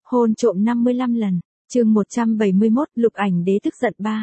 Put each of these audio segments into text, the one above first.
Hôn trộm 55 lần. Chương 171, Lục Ảnh Đế tức giận 3.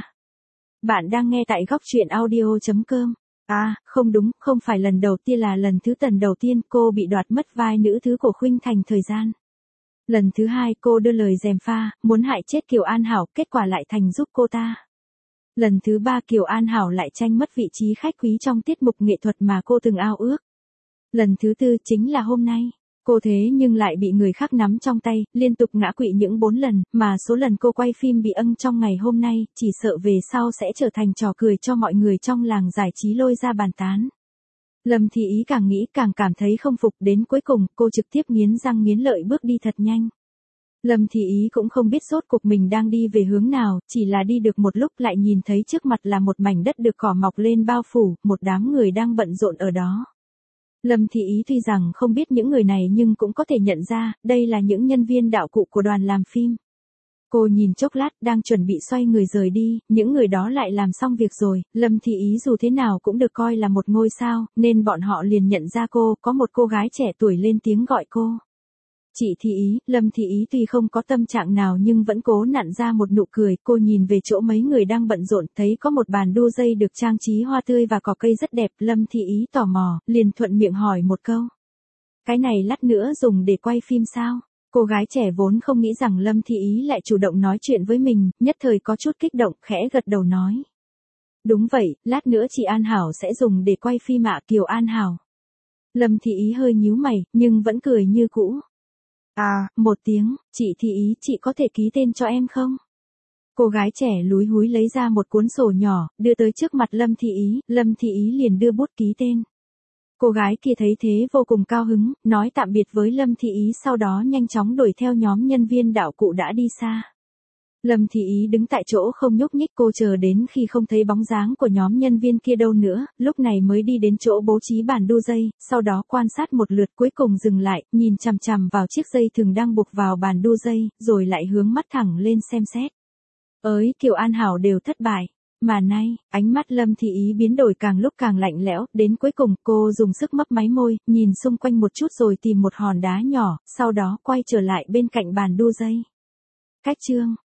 Bạn đang nghe tại góc truyện audio.com. À, không đúng, không phải lần đầu tiên, là lần thứ tần đầu tiên cô bị đoạt mất vai nữ thứ của Khuynh Thành thời gian. Lần thứ hai cô đưa lời gièm pha, muốn hại chết Kiều An Hảo, kết quả lại thành giúp cô ta. Lần thứ ba Kiều An Hảo lại tranh mất vị trí khách quý trong tiết mục nghệ thuật mà cô từng ao ước. Lần thứ tư chính là hôm nay. Cô thế nhưng lại bị người khác nắm trong tay, liên tục ngã quỵ những 4 lần, mà số lần cô quay phim bị âng trong ngày hôm nay, chỉ sợ về sau sẽ trở thành trò cười cho mọi người trong làng giải trí lôi ra bàn tán. Lâm Thị Ý càng nghĩ càng cảm thấy không phục, đến cuối cùng cô trực tiếp nghiến răng nghiến lợi bước đi thật nhanh. Lâm Thị Ý cũng không biết rốt cuộc mình đang đi về hướng nào, chỉ là đi được một lúc lại nhìn thấy trước mặt là một mảnh đất được cỏ mọc lên bao phủ, một đám người đang bận rộn ở đó. Lâm Thị Ý tuy rằng không biết những người này nhưng cũng có thể nhận ra, đây là những nhân viên đạo cụ của đoàn làm phim. Cô nhìn chốc lát đang chuẩn bị xoay người rời đi, những người đó lại làm xong việc rồi, Lâm Thị Ý dù thế nào cũng được coi là một ngôi sao, nên bọn họ liền nhận ra cô, có một cô gái trẻ tuổi lên tiếng gọi cô. Chị Thị Ý, Lâm Thị Ý tuy không có tâm trạng nào nhưng vẫn cố nặn ra một nụ cười, cô nhìn về chỗ mấy người đang bận rộn, thấy có một bàn đua dây được trang trí hoa tươi và cỏ cây rất đẹp, Lâm Thị Ý tò mò, liền thuận miệng hỏi một câu. Cái này lát nữa dùng để quay phim sao? Cô gái trẻ vốn không nghĩ rằng Lâm Thị Ý lại chủ động nói chuyện với mình, nhất thời có chút kích động, khẽ gật đầu nói. Đúng vậy, lát nữa chị An Hảo sẽ dùng để quay phim ạ. Kiều An Hảo. Lâm Thị Ý hơi nhíu mày, nhưng vẫn cười như cũ. À, một tiếng, chị Thị Ý, chị có thể ký tên cho em không? Cô gái trẻ lúi húi lấy ra một cuốn sổ nhỏ, đưa tới trước mặt Lâm Thị Ý, Lâm Thị Ý liền đưa bút ký tên. Cô gái kia thấy thế vô cùng cao hứng, nói tạm biệt với Lâm Thị Ý, sau đó nhanh chóng đuổi theo nhóm nhân viên đạo cụ đã đi xa. Lâm Thị Ý đứng tại chỗ không nhúc nhích, cô chờ đến khi không thấy bóng dáng của nhóm nhân viên kia đâu nữa, lúc này mới đi đến chỗ bố trí bàn đu dây, sau đó quan sát một lượt cuối cùng dừng lại, nhìn chằm chằm vào chiếc dây thừng đang buộc vào bàn đu dây, rồi lại hướng mắt thẳng lên xem xét. Ới, Kiều An Hảo đều thất bại. Mà nay, ánh mắt Lâm Thị Ý biến đổi càng lúc càng lạnh lẽo, đến cuối cùng cô dùng sức mấp máy môi, nhìn xung quanh một chút rồi tìm một hòn đá nhỏ, sau đó quay trở lại bên cạnh bàn đu dây. Cách chương